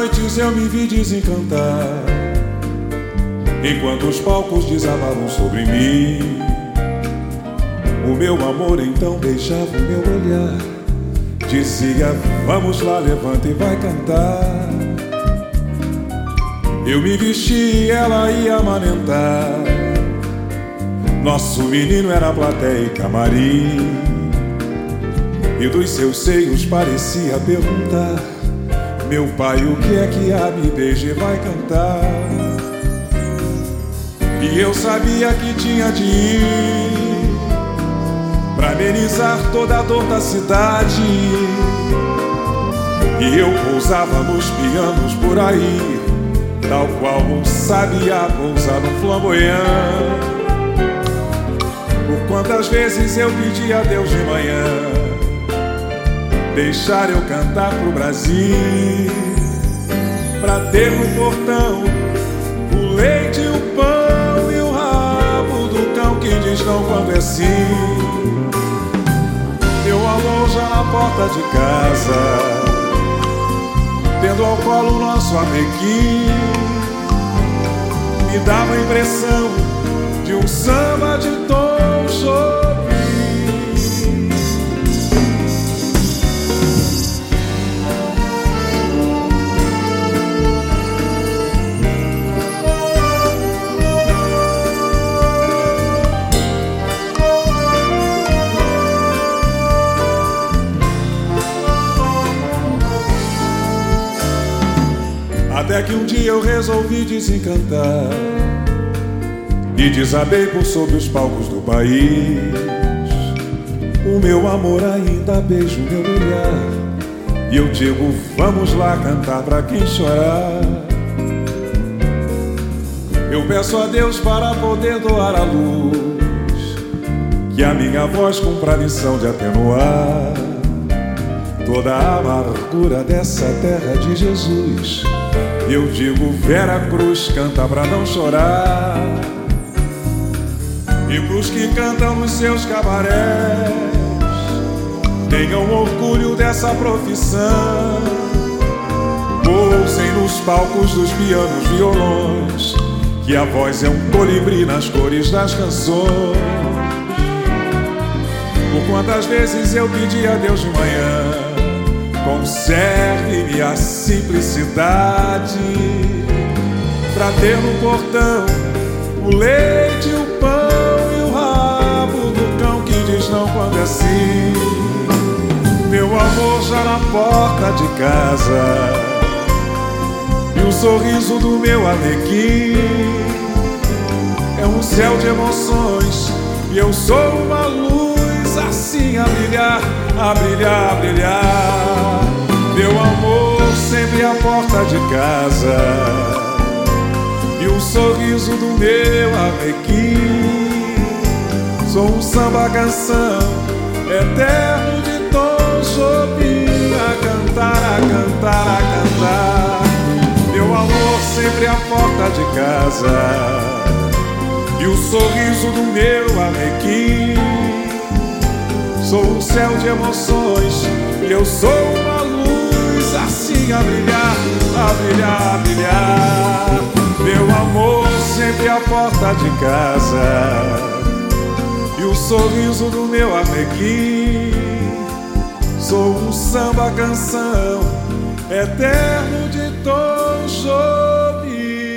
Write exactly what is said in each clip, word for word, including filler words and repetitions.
noites eu me vi desencantar, enquanto os palcos desabavam sobre mim. O meu amor então beijava o meu olhar, dizia: vamos lá, levanta e vai cantar. Eu me vesti e ela ia amamentar. Nosso menino era plateia e camarim, e dos seus seios parecia perguntar: meu pai, o que é que há? Me beije e vai cantar. E eu sabia que tinha de ir pra amenizar toda a dor da cidade, e eu pousava nos pianos por aí, tal qual um sabiá pousa no flamboyant. Por quantas vezes eu pedi a Deus de manhã deixar eu cantar pro Brasil, pra ter no portão o leite e o pão e o rabo do cão que diz não quando é sim. Meu amor já na porta de casa, tendo ao colo o nosso Arlequim, me dava a impressão de um samba de Tom Jobim. Até que um dia eu resolvi desencantar e desabei por sobre os palcos do país. O meu amor ainda beija o meu olhar, e eu digo: vamos lá cantar pra quem chorar. Eu peço a Deus para poder doar a luz, que a minha voz cumpra a missão de atenuar toda a amargura dessa terra de Jesus. Eu digo: Vera Cruz, canta pra não chorar. E pros que cantam nos seus cabarés, tenham orgulho dessa profissão. Pousem nos palcos dos pianos, violões, que a voz é um colibri nas cores das canções. Por quantas vezes eu pedi a Deus de manhã: conserve-me a simplicidade, pra ter no portão o leite e o pão e o rabo do cão que diz não quando é sim. Meu amor já na porta de casa, e o sorriso do meu Arlequim é um céu de emoções, e eu sou uma luz assim a brilhar, a brilhar, a brilhar. Meu amor sempre à porta de casa, e o sorriso do meu Arlequim. Sou um samba canção eterno de Tom Jobim, a cantar, a cantar, a cantar. Meu amor sempre à porta de casa, e o sorriso do meu Arlequim. Sou um céu de emoções, e eu sou uma luz assim a brilhar, a brilhar, a brilhar. Meu amor sempre à porta de casa, e o sorriso do meu Arlequim. Sou um samba canção eterno de Tom Jobim.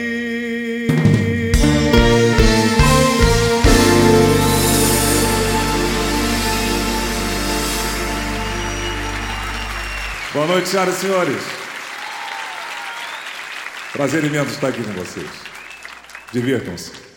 Boa noite, senhoras e senhores. Prazer imenso estar aqui com vocês. Divirtam-se.